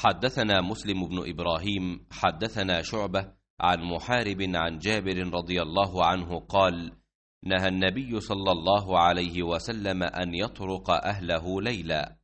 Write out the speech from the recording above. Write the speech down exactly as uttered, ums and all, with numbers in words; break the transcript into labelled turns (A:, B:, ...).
A: حدثنا مسلم بن إبراهيم حدثنا شعبة عن محارب عن جابر رضي الله عنه قال: نهى النبي صلى الله عليه وسلم أن يطرق أهله ليلا.